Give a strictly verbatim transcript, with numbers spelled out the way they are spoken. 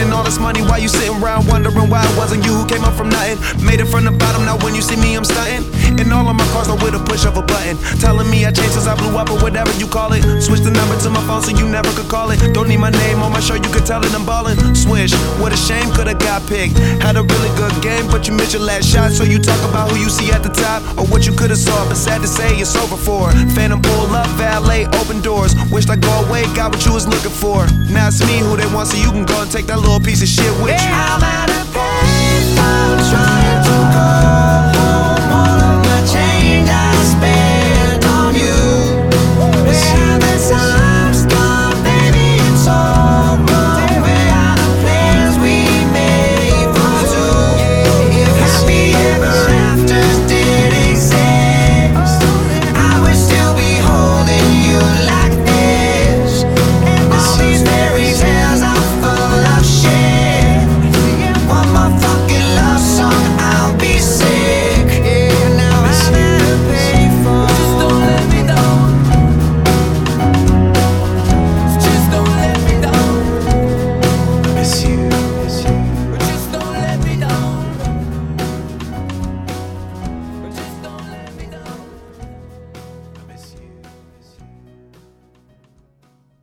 spending all this money while you sitting around wondering why it wasn't you who came up from nothing. Made it from the bottom, now when you see me I'm stunting. And all of my cars are with a push of a button, telling me I changed since I blew up or whatever you call it. Switch the number to my phone so you never could call it. Don't need my name on my shirt, you could tell it I'm ballin'. Swish, what a shame, could've got picked. Had a really good game, but you missed your last shot. So you talk about who you see at the top or what you could've saw, but sad to say it's over for. Phantom pull up, valet, open doors. Wished I go away, got what you was looking for. Now it's me who they want, so you can go and take that little piece of shit with you. I'm at a payphone trying